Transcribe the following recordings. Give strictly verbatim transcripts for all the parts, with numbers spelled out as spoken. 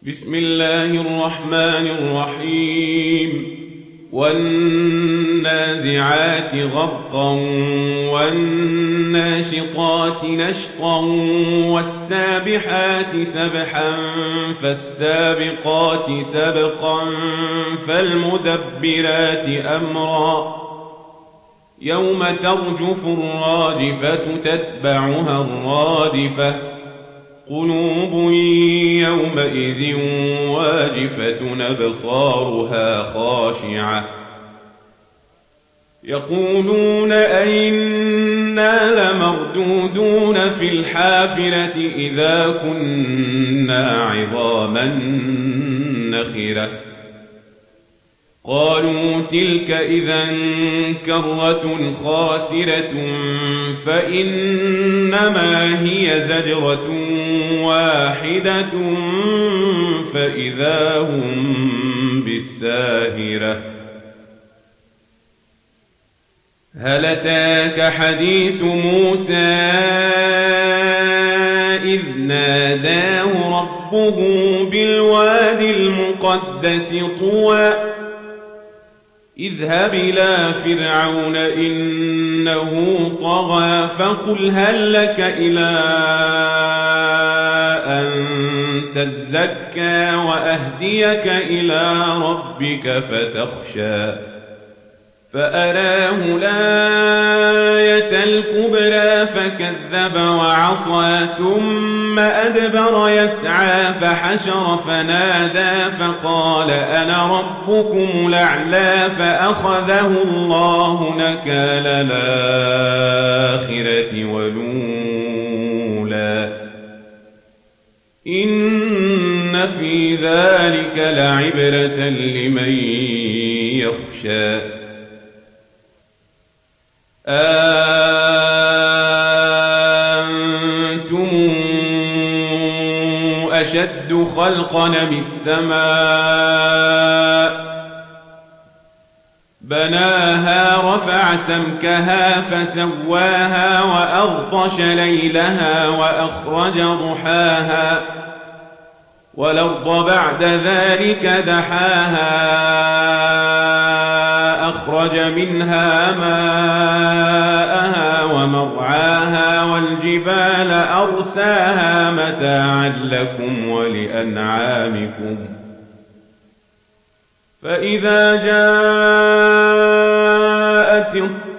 بسم الله الرحمن الرحيم والنازعات غرقا والناشطات نشطا والسابحات سبحا فالسابقات سبقا فالمدبرات أمرا يوم ترجف الراجفة تتبعها الرادفة قلوب يومئذ واجفة أبصارها خاشعة يقولون أئنا لمردودون في الحافرة إذا كنا عظاما نخرة قالوا تلك إذا كرة خاسرة فإنما هي زجرة واحدة فإذا هم بالساهرة هل أتاك حديث موسى إذ ناداه ربه بالوادي المقدس طوى اذهب إلى فرعون إنه طغى فقل هل لك إلى أن تزكى وأهديك إلى ربك فتخشى فأراه الآية الكبرى فكذب وعصى ثم أدبر يسعى فحشر فنادى فقال أنا ربكم الأعلى فأخذه الله نكال الآخرة والأولى إن في ذلك لعبرة لمن يخشى أنتم أشد خلقا أم السماء بناها رفع سمكها فسواها وأغطش ليلها وأخرج ضحاها والأرض بعد ذلك دحاها أخرج منها ماءها ومرعاها والجبال أرساها متاعا لكم ولأنعامكم فإذا جاءت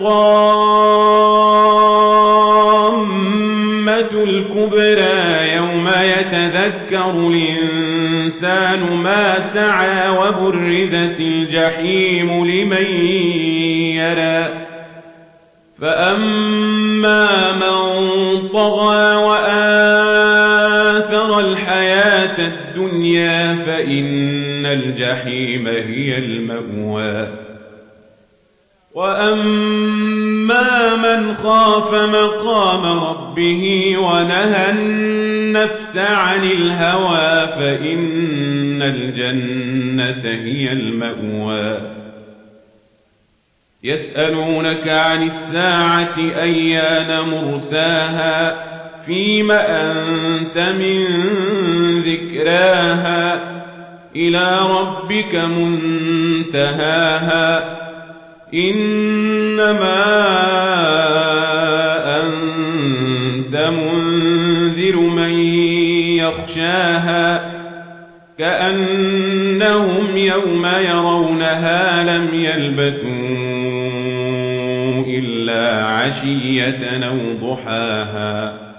الطامة الكبرى يوم يتذكر الإنسان ما سعى وبرزت الجحيم لمن يرى فأما من طغى وآثر الحياة الدنيا فإن الجحيم هي المأوى وأما من خاف مقام ربه ونهى النفس عن الهوى فإن الجنة هي المأوى يسألونك عن الساعة أيان مرساها فيم أنت من ذكراها إلى ربك منتهاها إنما أنت منذر من يخشاها كأنهم يوم يرونها لم يلبثوا إلا عشية أو ضحاها